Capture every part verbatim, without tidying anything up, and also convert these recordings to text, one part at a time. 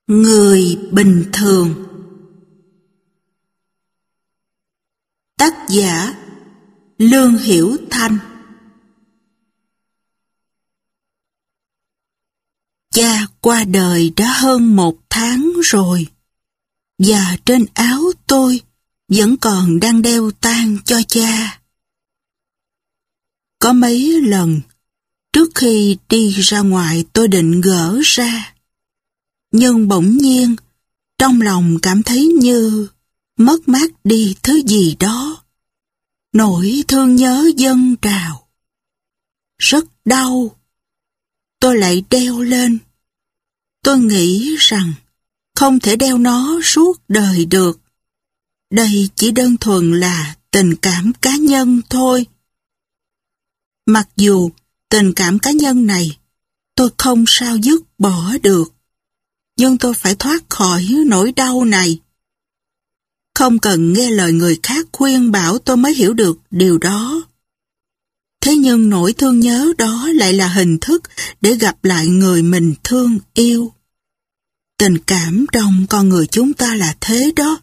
Người bình thường. Tác giả Lương Hiểu Thanh. Cha qua đời đã hơn một tháng rồi, và trên áo tôi vẫn còn đang đeo tang cho cha. Có mấy lần trước khi đi ra ngoài tôi định gỡ ra, nhưng bỗng nhiên trong lòng cảm thấy như mất mát đi thứ gì đó. Nỗi thương nhớ dâng trào. Rất đau. Tôi lại đeo lên. Tôi nghĩ rằng không thể đeo nó suốt đời được. Đây chỉ đơn thuần là tình cảm cá nhân thôi. Mặc dù tình cảm cá nhân này tôi không sao dứt bỏ được, nhưng tôi phải thoát khỏi nỗi đau này. Không cần nghe lời người khác khuyên bảo tôi mới hiểu được điều đó. Thế nhưng nỗi thương nhớ đó lại là hình thức để gặp lại người mình thương yêu. Tình cảm trong con người chúng ta là thế đó.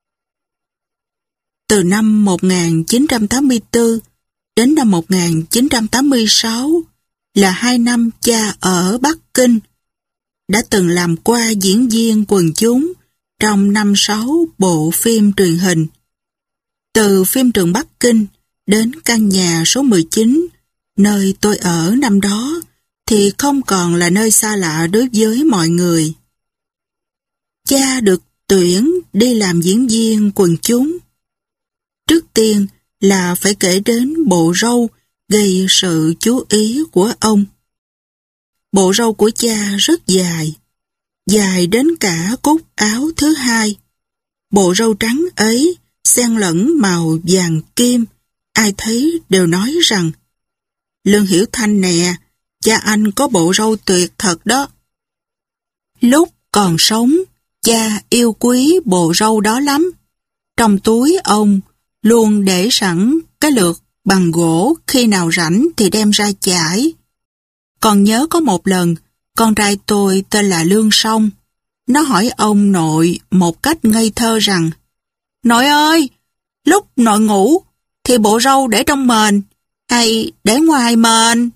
Từ năm một nghìn chín trăm tám mươi tư đến năm một nghìn chín trăm tám mươi sáu là hai năm cha ở Bắc Kinh, đã từng làm qua diễn viên quần chúng trong năm sáu bộ phim truyền hình. Từ phim trường Bắc Kinh đến căn nhà số mười chín, nơi tôi ở năm đó, thì không còn là nơi xa lạ đối với mọi người. Cha được tuyển đi làm diễn viên quần chúng. Trước tiên là phải kể đến bộ râu gây sự chú ý của ông. Bộ râu của cha rất dài, dài đến cả cúc áo thứ hai. Bộ râu trắng ấy xen lẫn màu vàng kim, ai thấy đều nói rằng: Lương Hiểu Thanh nè, cha anh có bộ râu tuyệt thật đó. Lúc còn sống, cha yêu quý bộ râu đó lắm. Trong túi ông luôn để sẵn cái lược bằng gỗ, khi nào rảnh thì đem ra chải. Còn nhớ có một lần, con trai tôi tên là Lương Song. Nó hỏi ông nội một cách ngây thơ rằng: Nội ơi, lúc nội ngủ thì bộ râu để trong mền hay để ngoài mền?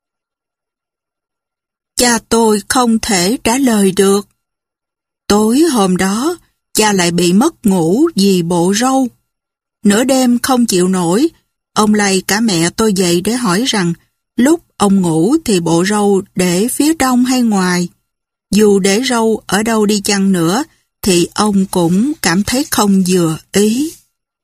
Cha tôi không thể trả lời được. Tối hôm đó, cha lại bị mất ngủ vì bộ râu. Nửa đêm không chịu nổi, ông lay cả mẹ tôi dậy để hỏi rằng lúc ông ngủ thì bộ râu để phía trong hay ngoài. Dù để râu ở đâu đi chăng nữa thì ông cũng cảm thấy không vừa ý.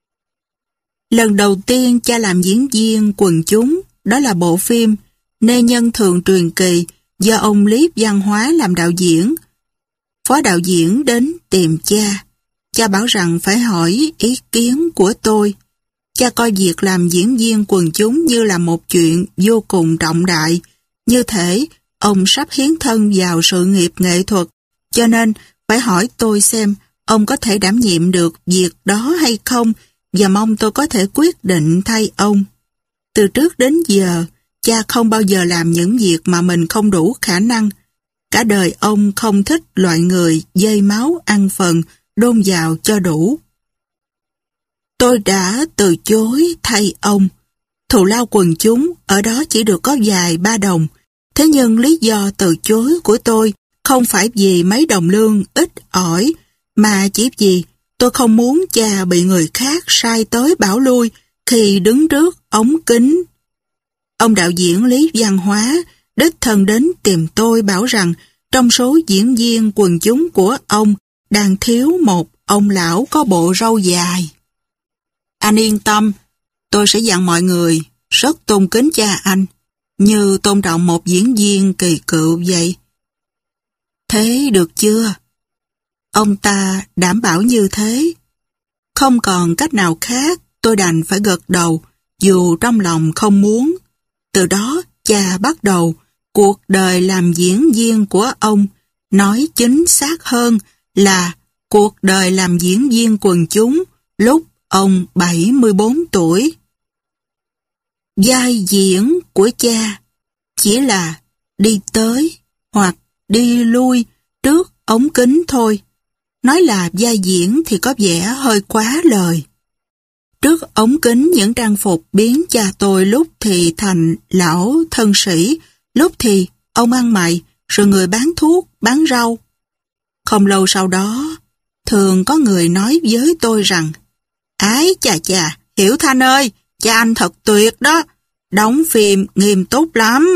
Lần đầu tiên cha làm diễn viên quần chúng, đó là bộ phim Nê Nhân Thường Truyền Kỳ do ông Lý Văn Hóa làm đạo diễn. Phó đạo diễn đến tìm cha. Cha bảo rằng phải hỏi ý kiến của tôi. Cha coi việc làm diễn viên quần chúng như là một chuyện vô cùng trọng đại, như thể ông sắp hiến thân vào sự nghiệp nghệ thuật, cho nên phải hỏi tôi xem ông có thể đảm nhiệm được việc đó hay không, và mong tôi có thể quyết định thay ông. Từ trước đến giờ, cha không bao giờ làm những việc mà mình không đủ khả năng. Cả đời ông không thích loại người dây máu ăn phần, đôn vào cho đủ. Tôi đã từ chối thay ông. Thù lao quần chúng ở đó chỉ được có vài ba đồng. Thế nhưng lý do từ chối của tôi không phải vì mấy đồng lương ít ỏi, mà chỉ vì tôi không muốn cha bị người khác sai tới bảo lui khi đứng trước ống kính. Ông đạo diễn Lý Văn Hóa đích thân đến tìm tôi bảo rằng trong số diễn viên quần chúng của ông đang thiếu một ông lão có bộ râu dài. Anh yên tâm, tôi sẽ dặn mọi người rất tôn kính cha anh, như tôn trọng một diễn viên kỳ cựu vậy. Thế được chưa? Ông ta đảm bảo như thế. Không còn cách nào khác, tôi đành phải gật đầu, dù trong lòng không muốn. Từ đó, cha bắt đầu cuộc đời làm diễn viên của ông, nói chính xác hơn là cuộc đời làm diễn viên quần chúng lúc ông bảy mươi bốn tuổi. Vai diễn của cha chỉ là đi tới hoặc đi lui trước ống kính thôi. Nói là vai diễn thì có vẻ hơi quá lời. Trước ống kính những trang phục biến cha tôi lúc thì thành lão thân sĩ, lúc thì ông ăn mày, rồi người bán thuốc, bán rau. Không lâu sau đó, thường có người nói với tôi rằng, ái chà chà, Hiểu Thanh ơi, cha anh thật tuyệt đó, đóng phim nghiêm túc lắm.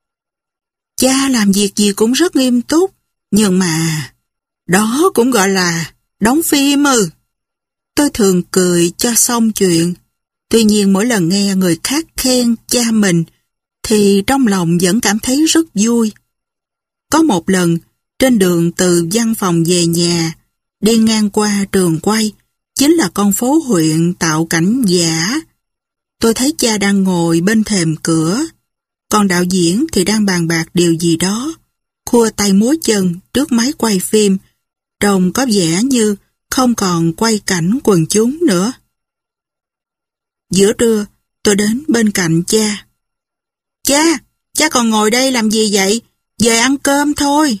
Cha làm việc gì cũng rất nghiêm túc, nhưng mà đó cũng gọi là đóng phim ư. Tôi thường cười cho xong chuyện. Tuy nhiên mỗi lần nghe người khác khen cha mình thì trong lòng vẫn cảm thấy rất vui. Có một lần, trên đường từ văn phòng về nhà, đi ngang qua trường quay, chính là con phố huyện tạo cảnh giả. Tôi thấy cha đang ngồi bên thềm cửa, còn đạo diễn thì đang bàn bạc điều gì đó, khua tay múa chân trước máy quay phim, trông có vẻ như không còn quay cảnh quần chúng nữa. Giữa trưa, tôi đến bên cạnh cha. Cha, cha còn ngồi đây làm gì vậy? Về ăn cơm thôi.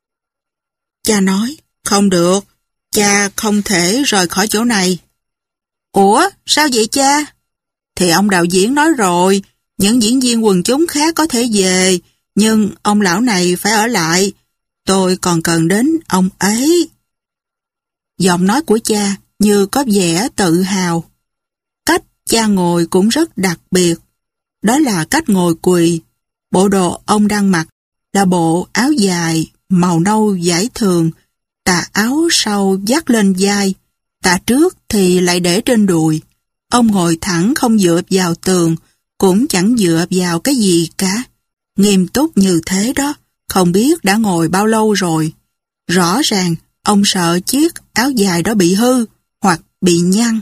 Cha nói, không được, cha không thể rời khỏi chỗ này. Ủa, sao vậy cha? Thì ông đạo diễn nói rồi, những diễn viên quần chúng khác có thể về, nhưng ông lão này phải ở lại. Tôi còn cần đến ông ấy. Giọng nói của cha như có vẻ tự hào. Cách cha ngồi cũng rất đặc biệt. Đó là cách ngồi quỳ. Bộ đồ ông đang mặc là bộ áo dài màu nâu vải thường, tà áo sau vắt lên vai, tà trước thì lại để trên đùi. Ông ngồi thẳng không dựa vào tường, cũng chẳng dựa vào cái gì cả. Nghiêm túc như thế đó, không biết đã ngồi bao lâu rồi. Rõ ràng ông sợ chiếc áo dài đó bị hư hoặc bị nhăn.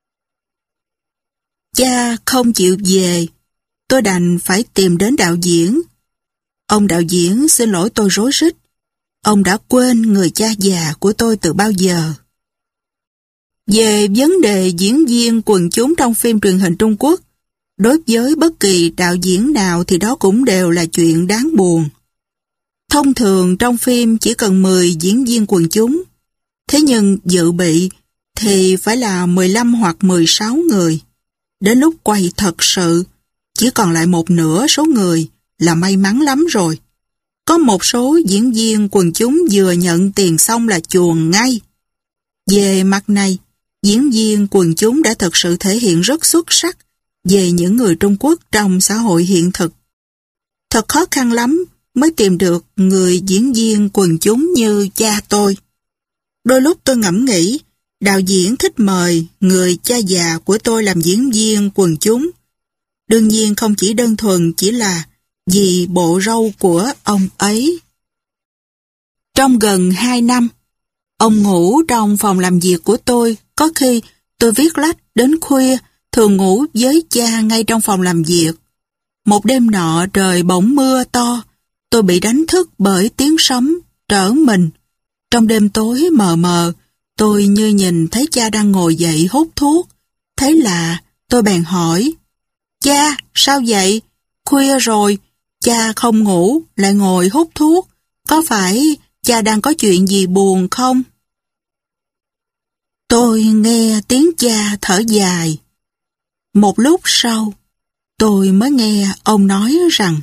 Cha không chịu về, tôi đành phải tìm đến đạo diễn. Ông đạo diễn xin lỗi tôi rối rít. Ông đã quên người cha già của tôi từ bao giờ. Về vấn đề diễn viên quần chúng trong phim truyền hình Trung Quốc, đối với bất kỳ đạo diễn nào thì đó cũng đều là chuyện đáng buồn. Thông thường trong phim chỉ cần mười diễn viên quần chúng, thế nhưng dự bị thì phải là mười lăm hoặc mười sáu người. Đến lúc quay thật sự, chỉ còn lại một nửa số người là may mắn lắm rồi. Có một số diễn viên quần chúng vừa nhận tiền xong là chuồn ngay. Về mặt này, diễn viên quần chúng đã thực sự thể hiện rất xuất sắc về những người Trung Quốc trong xã hội hiện thực. Thật khó khăn lắm mới tìm được người diễn viên quần chúng như cha tôi. Đôi lúc tôi ngẫm nghĩ, đạo diễn thích mời người cha già của tôi làm diễn viên quần chúng. Đương nhiên không chỉ đơn thuần chỉ là vì bộ râu của ông ấy. Trong gần hai năm, ông ngủ trong phòng làm việc của tôi, có khi tôi viết lách đến khuya, thường ngủ với cha ngay trong phòng làm việc. Một đêm nọ trời bỗng mưa to, tôi bị đánh thức bởi tiếng sấm, trở mình. Trong đêm tối mờ mờ, tôi như nhìn thấy cha đang ngồi dậy hút thuốc. Thế là tôi bèn hỏi, cha, sao vậy? Khuya rồi, cha không ngủ, lại ngồi hút thuốc. Có phải cha đang có chuyện gì buồn không? Tôi nghe tiếng cha thở dài. Một lúc sau, tôi mới nghe ông nói rằng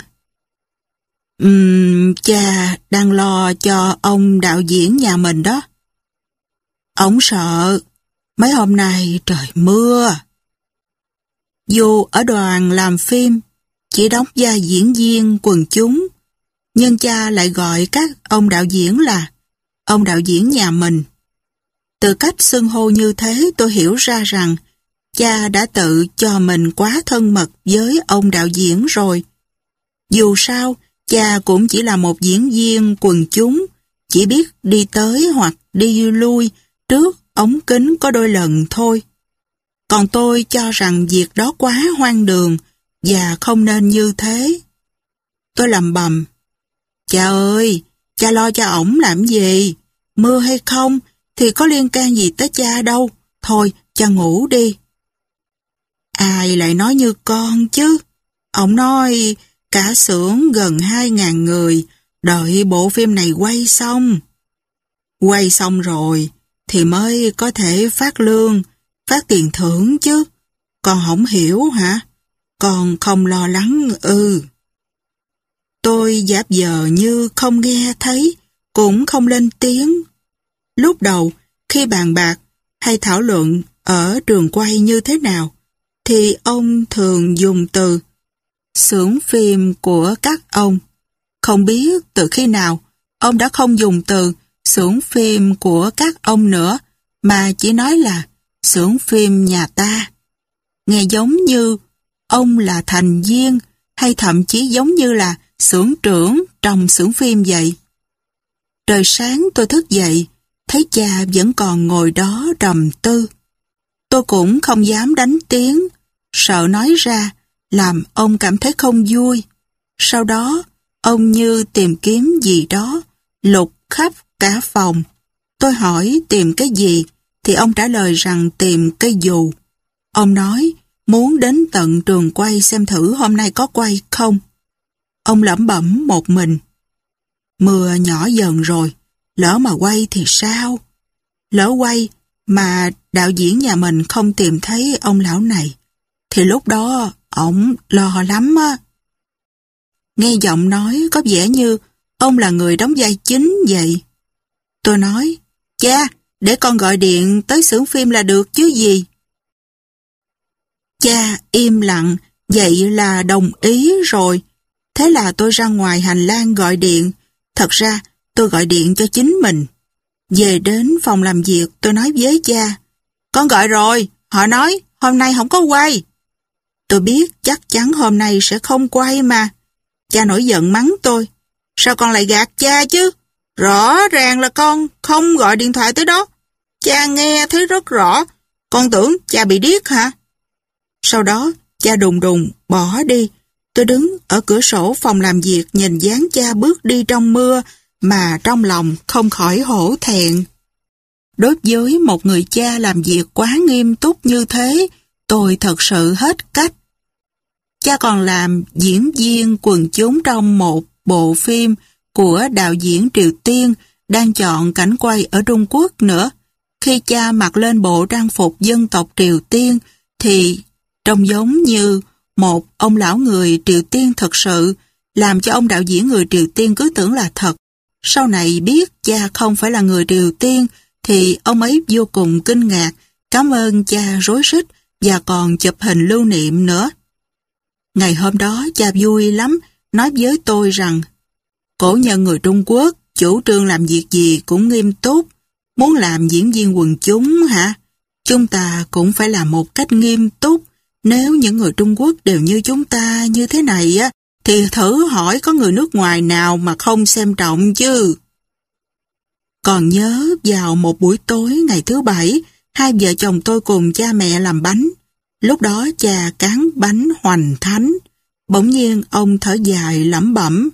um, cha đang lo cho ông đạo diễn nhà mình đó. Ông sợ mấy hôm nay trời mưa. Dù ở đoàn làm phim chỉ đóng vai diễn viên quần chúng, nhưng cha lại gọi các ông đạo diễn là ông đạo diễn nhà mình. Từ cách xưng hô như thế tôi hiểu ra rằng cha đã tự cho mình quá thân mật với ông đạo diễn rồi. Dù sao, cha cũng chỉ là một diễn viên quần chúng, chỉ biết đi tới hoặc đi lui trước ống kính có đôi lần thôi. Còn tôi cho rằng việc đó quá hoang đường và không nên như thế. Tôi lầm bầm, cha ơi, cha lo cho ổng làm gì? Mưa hay không thì có liên can gì tới cha đâu. Thôi, cha ngủ đi. Ai lại nói như con chứ? Ông nói cả xưởng gần hai ngàn người đợi bộ phim này quay xong. Quay xong rồi thì mới có thể phát lương, phát tiền thưởng chứ. Con không hiểu hả? Con không lo lắng ư? Tôi giáp giờ như không nghe thấy, cũng không lên tiếng. Lúc đầu, khi bàn bạc hay thảo luận ở trường quay như thế nào, thì ông thường dùng từ xưởng phim của các ông. Không biết từ khi nào, ông đã không dùng từ xưởng phim của các ông nữa, mà chỉ nói là xưởng phim nhà ta. Nghe giống như ông là thành viên, hay thậm chí giống như là xưởng trưởng trong xưởng phim vậy. Trời sáng tôi thức dậy, thấy cha vẫn còn ngồi đó trầm tư. Tôi cũng không dám đánh tiếng, sợ nói ra, làm ông cảm thấy không vui. Sau đó, ông như tìm kiếm gì đó, lục khắp cả phòng. Tôi hỏi tìm cái gì, thì ông trả lời rằng tìm cây dù. Ông nói muốn đến tận trường quay xem thử hôm nay có quay không. Ông lẩm bẩm một mình. Mưa nhỏ dần rồi, lỡ mà quay thì sao? Lỡ quay mà đạo diễn nhà mình không tìm thấy ông lão này, thì lúc đó ổng lo lắm á. Nghe giọng nói có vẻ như ông là người đóng vai chính vậy. Tôi nói, cha, để con gọi điện tới xưởng phim là được chứ gì. Cha im lặng, vậy là đồng ý rồi. Thế là tôi ra ngoài hành lang gọi điện. Thật ra tôi gọi điện cho chính mình. Về đến phòng làm việc tôi nói với cha, con gọi rồi, họ nói hôm nay không có quay. Tôi biết chắc chắn hôm nay sẽ không quay mà. Cha nổi giận mắng tôi, sao con lại gạt cha chứ? Rõ ràng là con không gọi điện thoại tới đó. Cha nghe thấy rất rõ, con tưởng cha bị điếc hả? Sau đó cha đùng đùng bỏ đi. Tôi đứng ở cửa sổ phòng làm việc nhìn dáng cha bước đi trong mưa mà trong lòng không khỏi hổ thẹn. Đối với một người cha làm việc quá nghiêm túc như thế, tôi thật sự hết cách. Cha còn làm diễn viên quần chúng trong một bộ phim của đạo diễn Triều Tiên đang chọn cảnh quay ở Trung Quốc nữa. Khi cha mặc lên bộ trang phục dân tộc Triều Tiên thì trông giống như một ông lão người Triều Tiên thật sự, làm cho ông đạo diễn người Triều Tiên cứ tưởng là thật. Sau này biết cha không phải là người Triều Tiên thì ông ấy vô cùng kinh ngạc, cảm ơn cha rối rít và còn chụp hình lưu niệm nữa. Ngày hôm đó cha vui lắm, nói với tôi rằng cổ nhân người Trung Quốc chủ trương làm việc gì cũng nghiêm túc. Muốn làm diễn viên quần chúng hả? Chúng ta cũng phải làm một cách nghiêm túc. Nếu những người Trung Quốc đều như chúng ta như thế này á, thì thử hỏi có người nước ngoài nào mà không xem trọng chứ. Còn nhớ vào một buổi tối ngày thứ bảy, hai vợ chồng tôi cùng cha mẹ làm bánh. Lúc đó cha cán bánh hoành thánh. Bỗng nhiên ông thở dài lẩm bẩm.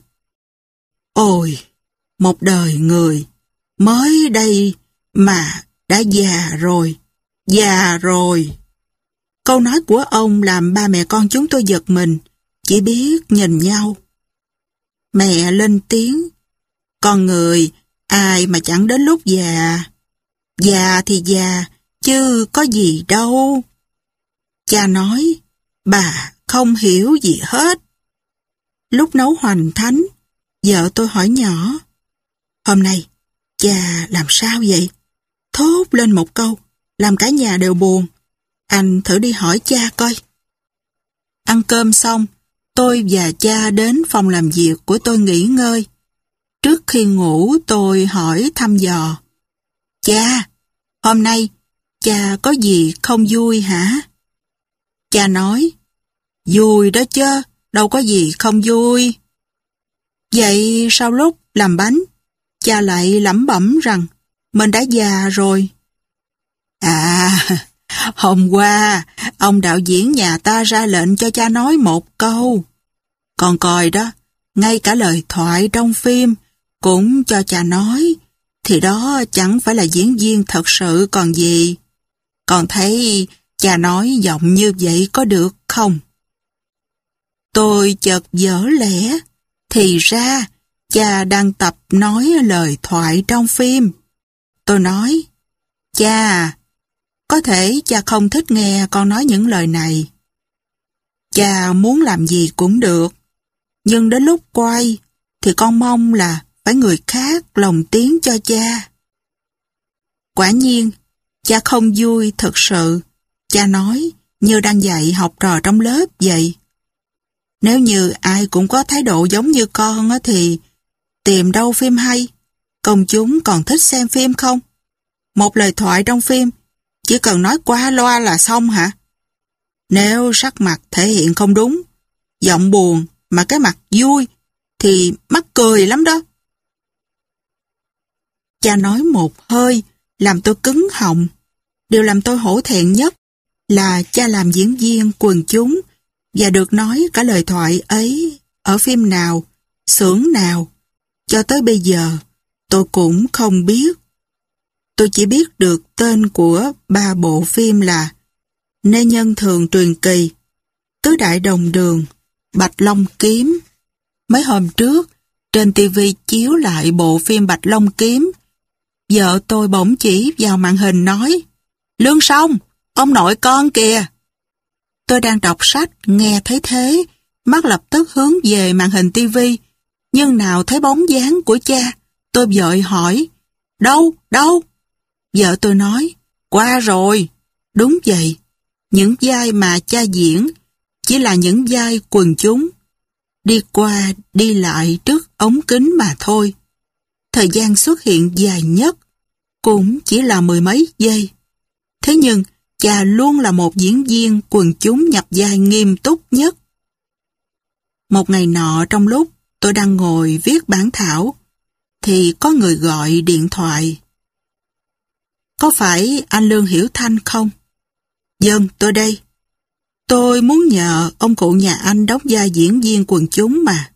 Ôi, một đời người, mới đây mà đã già rồi, già rồi. Câu nói của ông làm ba mẹ con chúng tôi giật mình, chỉ biết nhìn nhau. Mẹ lên tiếng, con người, ai mà chẳng đến lúc già. Già thì già, chứ có gì đâu. Cha nói, bà không hiểu gì hết. Lúc nấu hoành thánh, vợ tôi hỏi nhỏ, hôm nay, cha làm sao vậy? Thốt lên một câu, làm cả nhà đều buồn. Anh thử đi hỏi cha coi. Ăn cơm xong, tôi và cha đến phòng làm việc của tôi nghỉ ngơi. Trước khi ngủ tôi hỏi thăm dò. Cha, hôm nay cha có gì không vui hả? Cha nói, vui đó chứ, đâu có gì không vui. Vậy sau lúc làm bánh, cha lại lẩm bẩm rằng mình đã già rồi. À, hôm qua, ông đạo diễn nhà ta ra lệnh cho cha nói một câu. Còn coi đó, ngay cả lời thoại trong phim cũng cho cha nói, thì đó chẳng phải là diễn viên thật sự còn gì. Còn thấy cha nói giọng như vậy có được không? Tôi chợt dở lẽ, thì ra cha đang tập nói lời thoại trong phim. Tôi nói, cha à, có thể cha không thích nghe con nói những lời này. Cha muốn làm gì cũng được, nhưng đến lúc quay thì con mong là phải người khác lồng tiếng cho cha. Quả nhiên, cha không vui thật sự. Cha nói như đang dạy học trò trong lớp vậy. Nếu như ai cũng có thái độ giống như con thì tìm đâu phim hay, công chúng còn thích xem phim không? Một lời thoại trong phim chỉ cần nói qua loa là xong hả? Nếu sắc mặt thể hiện không đúng, giọng buồn mà cái mặt vui thì mắc cười lắm đó. Cha nói một hơi làm tôi cứng họng. Điều làm tôi hổ thẹn nhất là cha làm diễn viên quần chúng và được nói cả lời thoại ấy ở phim nào, xưởng nào. Cho tới bây giờ tôi cũng không biết. Tôi chỉ biết được tên của ba bộ phim là Nê Nhân Thường Truyền Kỳ, Tứ Đại Đồng Đường, Bạch Long Kiếm. Mấy hôm trước, trên ti vi chiếu lại bộ phim Bạch Long Kiếm. Vợ tôi bỗng chỉ vào màn hình nói, Lương Song, ông nội con kìa. Tôi đang đọc sách, nghe thấy thế, mắt lập tức hướng về màn hình ti vi, nhưng nào thấy bóng dáng của cha. Tôi vội hỏi, đâu, đâu? Vợ tôi nói, qua rồi. Đúng vậy, những vai mà cha diễn chỉ là những vai quần chúng, đi qua đi lại trước ống kính mà thôi. Thời gian xuất hiện dài nhất cũng chỉ là mười mấy giây. Thế nhưng cha luôn là một diễn viên quần chúng nhập vai nghiêm túc nhất. Một ngày nọ trong lúc tôi đang ngồi viết bản thảo thì có người gọi điện thoại. Có phải anh Lương Hiểu Thanh không? Vâng, tôi đây. Tôi muốn nhờ ông cụ nhà anh đóng vai diễn viên quần chúng mà.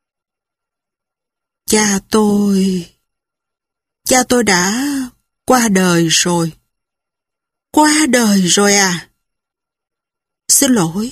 Cha tôi... Cha tôi đã qua đời rồi. Qua đời rồi à? Xin lỗi.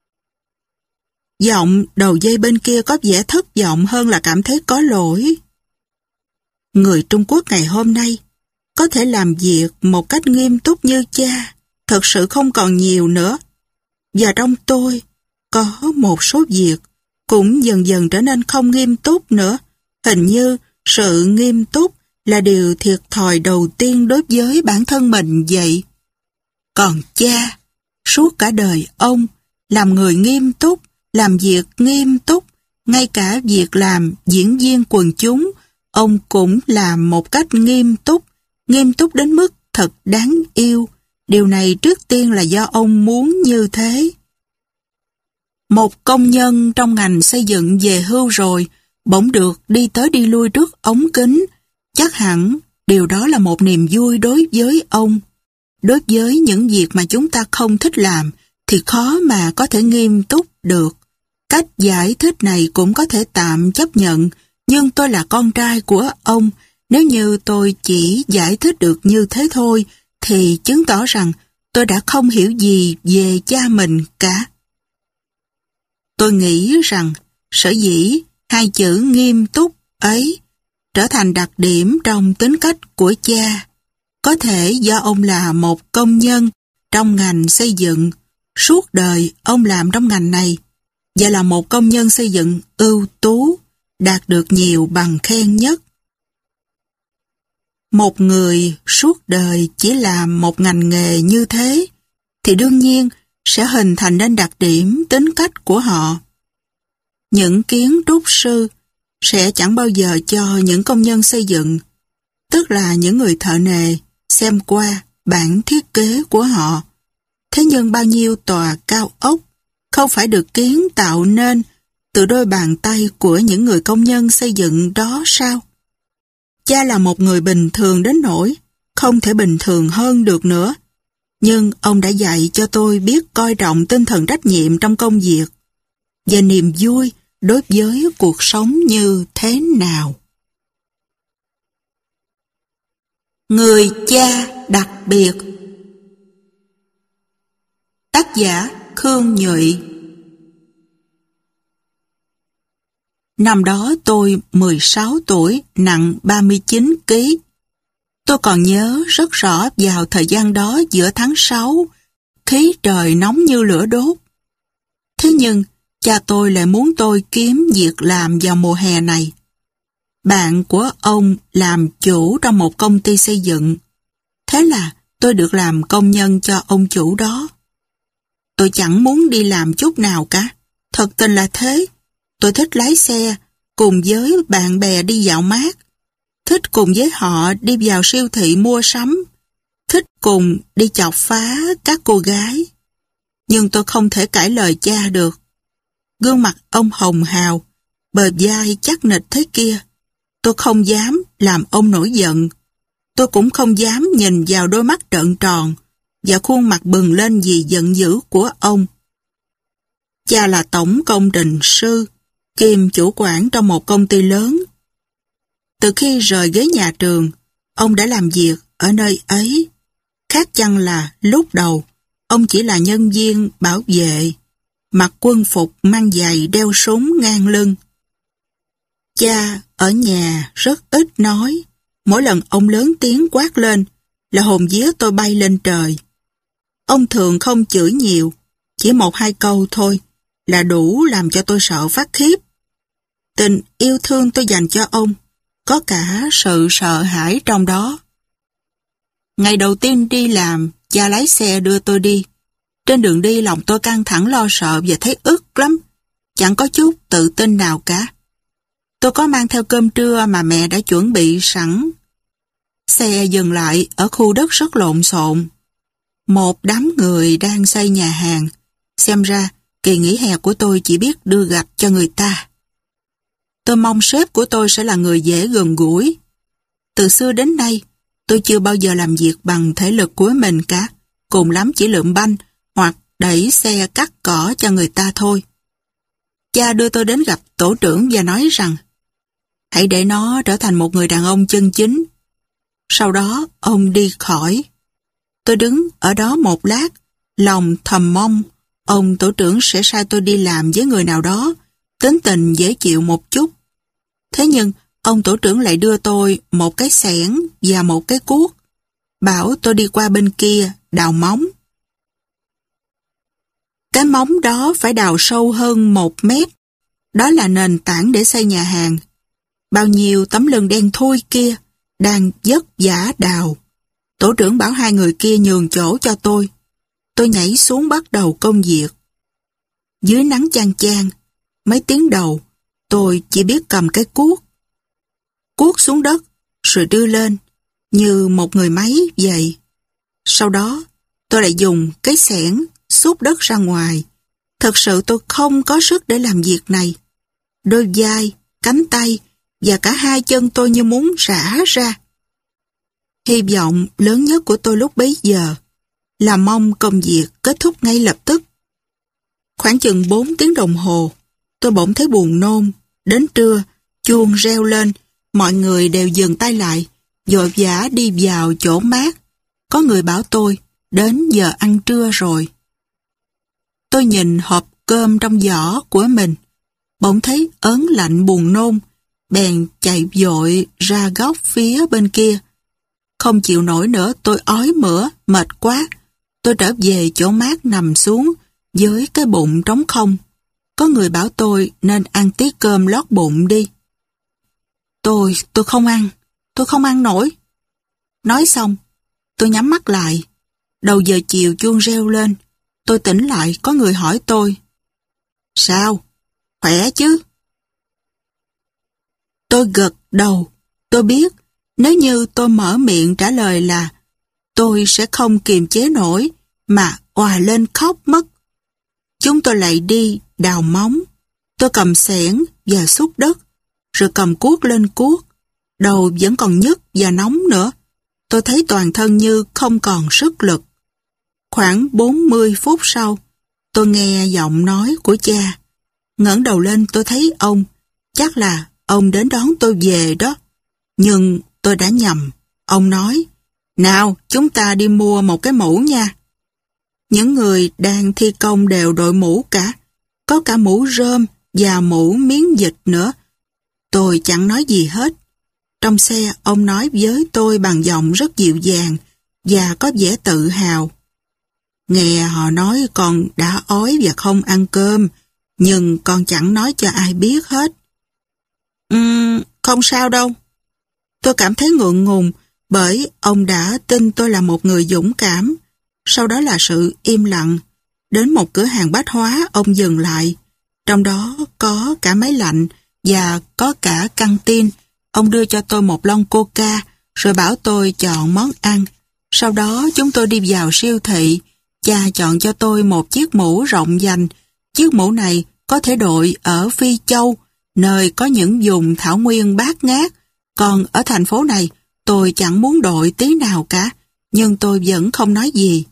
Giọng đầu dây bên kia có vẻ thất vọng hơn là cảm thấy có lỗi. Người Trung Quốc ngày hôm nay có thể làm việc một cách nghiêm túc như cha thật sự không còn nhiều nữa. Và trong tôi có một số việc cũng dần dần trở nên không nghiêm túc nữa. Hình như sự nghiêm túc là điều thiệt thòi đầu tiên đối với bản thân mình vậy. Còn cha, suốt cả đời ông làm người nghiêm túc, làm việc nghiêm túc, ngay cả việc làm diễn viên quần chúng, ông cũng làm một cách nghiêm túc, nghiêm túc đến mức thật đáng yêu. Điều này trước tiên là do ông muốn như thế. Một công nhân trong ngành xây dựng về hưu rồi, bỗng được đi tới đi lui trước ống kính. Chắc hẳn điều đó là một niềm vui đối với ông. Đối với những việc mà chúng ta không thích làm thì khó mà có thể nghiêm túc được. Cách giải thích này cũng có thể tạm chấp nhận, nhưng tôi là con trai của ông. Nếu như tôi chỉ giải thích được như thế thôi, thì chứng tỏ rằng tôi đã không hiểu gì về cha mình cả. Tôi nghĩ rằng sở dĩ hai chữ nghiêm túc ấy trở thành đặc điểm trong tính cách của cha, có thể do ông là một công nhân trong ngành xây dựng. Suốt đời ông làm trong ngành này và là một công nhân xây dựng ưu tú, đạt được nhiều bằng khen nhất. Một người suốt đời chỉ làm một ngành nghề như thế thì đương nhiên sẽ hình thành nên đặc điểm tính cách của họ. Những kiến trúc sư sẽ chẳng bao giờ cho những công nhân xây dựng, tức là những người thợ nề, xem qua bản thiết kế của họ. Thế nhưng bao nhiêu tòa cao ốc không phải được kiến tạo nên từ đôi bàn tay của những người công nhân xây dựng đó sao? Cha là một người bình thường đến nỗi không thể bình thường hơn được nữa. Nhưng ông đã dạy cho tôi biết coi trọng tinh thần trách nhiệm trong công việc và niềm vui đối với cuộc sống như thế nào. Người cha đặc biệt. Tác giả Khương Nhụy. Năm đó tôi mười sáu tuổi, nặng ba mươi chín ki lô gam. Tôi còn nhớ rất rõ vào thời gian đó giữa tháng sáu, khí trời nóng như lửa đốt. Thế nhưng, cha tôi lại muốn tôi kiếm việc làm vào mùa hè này. Bạn của ông làm chủ trong một công ty xây dựng. Thế là tôi được làm công nhân cho ông chủ đó. Tôi chẳng muốn đi làm chút nào cả. Thật tình là thế. Tôi thích lái xe, cùng với bạn bè đi dạo mát. Thích cùng với họ đi vào siêu thị mua sắm. Thích cùng đi chọc phá các cô gái. Nhưng tôi không thể cãi lời cha được. Gương mặt ông hồng hào, bờ vai chắc nịch thế kia. Tôi không dám làm ông nổi giận. Tôi cũng không dám nhìn vào đôi mắt trợn tròn và khuôn mặt bừng lên vì giận dữ của ông. Cha là tổng công trình sư, kiêm chủ quản trong một công ty lớn. Từ khi rời ghế nhà trường, ông đã làm việc ở nơi ấy. Khác chăng là lúc đầu, ông chỉ là nhân viên bảo vệ, mặc quân phục mang giày đeo súng ngang lưng. Cha ở nhà rất ít nói, mỗi lần ông lớn tiếng quát lên là hồn vía tôi bay lên trời. Ông thường không chửi nhiều, chỉ một hai câu thôi là đủ làm cho tôi sợ phát khiếp. Tình yêu thương tôi dành cho ông, có cả sự sợ hãi trong đó. Ngày đầu tiên đi làm, cha lái xe đưa tôi đi. Trên đường đi lòng tôi căng thẳng lo sợ và thấy ức lắm, chẳng có chút tự tin nào cả. Tôi có mang theo cơm trưa mà mẹ đã chuẩn bị sẵn. Xe dừng lại ở khu đất rất lộn xộn. Một đám người đang xây nhà hàng. Xem ra, kỳ nghỉ hè của tôi chỉ biết đưa gạch cho người ta. Tôi mong sếp của tôi sẽ là người dễ gần gũi. Từ xưa đến nay, tôi chưa bao giờ làm việc bằng thể lực của mình cả. Cùng lắm chỉ lượm banh hoặc đẩy xe cắt cỏ cho người ta thôi. Cha đưa tôi đến gặp tổ trưởng và nói rằng hãy để nó trở thành một người đàn ông chân chính. Sau đó, ông đi khỏi. Tôi đứng ở đó một lát, lòng thầm mong ông tổ trưởng sẽ sai tôi đi làm với người nào đó, tính tình dễ chịu một chút. Thế nhưng, ông tổ trưởng lại đưa tôi một cái xẻng và một cái cuốc, bảo tôi đi qua bên kia đào móng. Cái móng đó phải đào sâu hơn một mét. Đó là nền tảng để xây nhà hàng. Bao nhiêu tấm lưng đen thui kia đang vất vả đào. Tổ trưởng bảo hai người kia nhường chỗ cho tôi. Tôi nhảy xuống bắt đầu công việc. Dưới nắng chang chang, mấy tiếng đầu, tôi chỉ biết cầm cái cuốc. Cuốc xuống đất, rồi đưa lên, như một người máy vậy. Sau đó, tôi lại dùng cái xẻng xúc đất ra ngoài. Thật sự tôi không có sức để làm việc này. Đôi vai, cánh tay và cả hai chân tôi như muốn rã ra. Hy vọng lớn nhất của tôi lúc bấy giờ là mong công việc kết thúc ngay lập tức. Khoảng chừng bốn tiếng đồng hồ, tôi bỗng thấy buồn nôn. Đến trưa, chuông reo lên, mọi người đều dừng tay lại, vội vã đi vào chỗ mát. Có người bảo tôi, đến giờ ăn trưa rồi. Tôi nhìn hộp cơm trong giỏ của mình, bỗng thấy ớn lạnh buồn nôn, bèn chạy vội ra góc phía bên kia. Không chịu nổi nữa, tôi ói mửa, mệt quá. Tôi trở về chỗ mát nằm xuống, với cái bụng trống không. Có người bảo tôi nên ăn tí cơm lót bụng đi. Tôi, tôi không ăn, tôi không ăn nổi. Nói xong, tôi nhắm mắt lại. Đầu giờ chiều chuông reo lên, tôi tỉnh lại có người hỏi tôi. Sao? Khỏe chứ? Tôi gật đầu, tôi biết nếu như tôi mở miệng trả lời là tôi sẽ không kiềm chế nổi mà òa lên khóc mất. Chúng tôi lại đi đào móng. Tôi cầm xẻng và xúc đất, rồi cầm cuốc lên cuốc. Đầu vẫn còn nhức và nóng nữa. Tôi thấy toàn thân như không còn sức lực. Khoảng bốn mươi phút sau, tôi nghe giọng nói của cha. Ngẩng đầu lên tôi thấy ông. Chắc là ông đến đón tôi về đó. Nhưng tôi đã nhầm. Ông nói, nào chúng ta đi mua một cái mũ nha. Những người đang thi công đều đội mũ cả. Có cả mũ rơm và mũ miếng dịch nữa. Tôi chẳng nói gì hết. Trong xe, ông nói với tôi bằng giọng rất dịu dàng và có vẻ tự hào. Nghe họ nói con đã ói và không ăn cơm, nhưng con chẳng nói cho ai biết hết. Ừm, không sao đâu. Tôi cảm thấy ngượng ngùng bởi ông đã tin tôi là một người dũng cảm. Sau đó là sự im lặng. Đến một cửa hàng bách hóa, ông dừng lại. Trong đó có cả máy lạnh và có cả căng tin. Ông đưa cho tôi một lon coca rồi bảo tôi chọn món ăn. Sau đó chúng tôi đi vào siêu thị. Cha chọn cho tôi một chiếc mũ rộng vành. Chiếc mũ này có thể đội ở Phi Châu, nơi có những vùng thảo nguyên bát ngát. Còn ở thành phố này, tôi chẳng muốn đội tí nào cả, nhưng tôi vẫn không nói gì.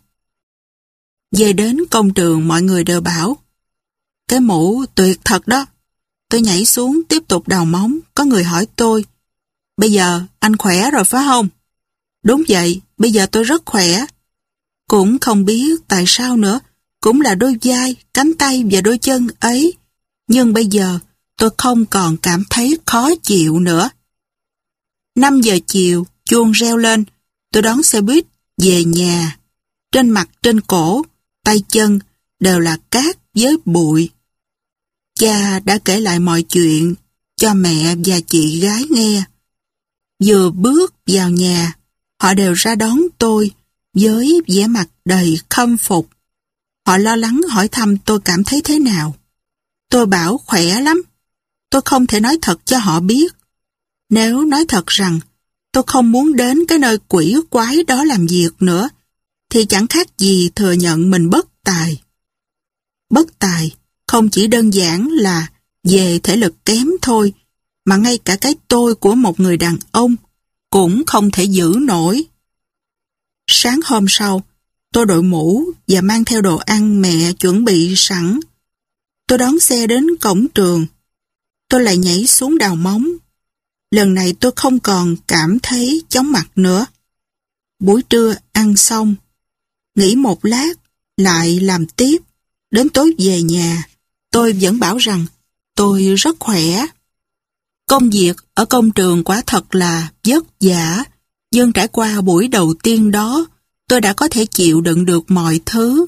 Về đến công trường, mọi người đều bảo, cái mũ tuyệt thật đó. Tôi nhảy xuống tiếp tục đào móng, có người hỏi tôi, bây giờ anh khỏe rồi phải không? Đúng vậy, bây giờ tôi rất khỏe. Cũng không biết tại sao nữa, cũng là đôi vai, cánh tay và đôi chân ấy. Nhưng bây giờ tôi không còn cảm thấy khó chịu nữa. năm giờ chiều, chuông reo lên, tôi đón xe buýt về nhà. Trên mặt, trên cổ, tay chân đều là cát với bụi. Cha đã kể lại mọi chuyện cho mẹ và chị gái nghe. Vừa bước vào nhà, họ đều ra đón tôi với vẻ mặt đầy khâm phục. Họ lo lắng hỏi thăm tôi cảm thấy thế nào. Tôi bảo khỏe lắm. Tôi không thể nói thật cho họ biết. Nếu nói thật rằng tôi không muốn đến cái nơi quỷ quái đó làm việc nữa, thì chẳng khác gì thừa nhận mình bất tài. Bất tài không chỉ đơn giản là về thể lực kém thôi, mà ngay cả cái tôi của một người đàn ông cũng không thể giữ nổi. Sáng hôm sau, tôi đội mũ và mang theo đồ ăn mẹ chuẩn bị sẵn. Tôi đón xe đến cổng trường. Tôi lại nhảy xuống đào móng. Lần này tôi không còn cảm thấy chóng mặt nữa. Buổi trưa ăn xong, nghỉ một lát, lại làm tiếp. Đến tối về nhà, tôi vẫn bảo rằng tôi rất khỏe. Công việc ở công trường quả thật là vất vả, nhưng trải qua buổi đầu tiên đó, tôi đã có thể chịu đựng được mọi thứ.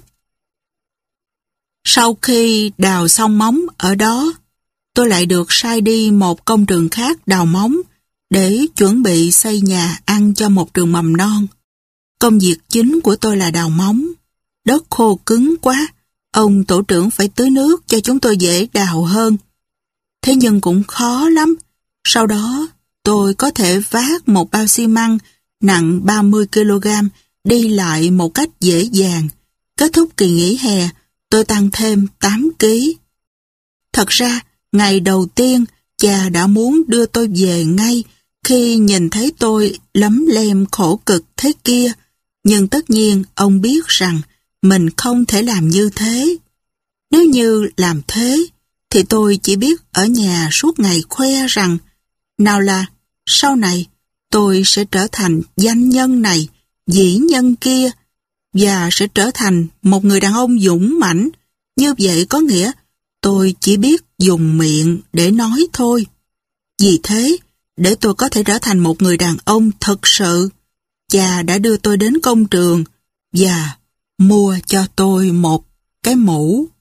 Sau khi đào xong móng ở đó, tôi lại được sai đi một công trường khác đào móng để chuẩn bị xây nhà ăn cho một trường mầm non. Công việc chính của tôi là đào móng. Đất khô cứng quá, ông tổ trưởng phải tưới nước cho chúng tôi dễ đào hơn. Thế nhưng cũng khó lắm. Sau đó, tôi có thể vác một bao xi măng nặng ba mươi ki lô gam đi lại một cách dễ dàng. Kết thúc kỳ nghỉ hè, tôi tăng thêm tám ki lô gam. Thật ra, ngày đầu tiên, cha đã muốn đưa tôi về ngay khi nhìn thấy tôi lấm lem khổ cực thế kia. Nhưng tất nhiên, ông biết rằng mình không thể làm như thế. Nếu như làm thế, thì tôi chỉ biết ở nhà suốt ngày khoe rằng nào là sau này tôi sẽ trở thành danh nhân này, dĩ nhân kia và sẽ trở thành một người đàn ông dũng mãnh. Như vậy có nghĩa tôi chỉ biết dùng miệng để nói thôi. Vì thế, để tôi có thể trở thành một người đàn ông thực sự, cha đã đưa tôi đến công trường và mua cho tôi một cái mũ.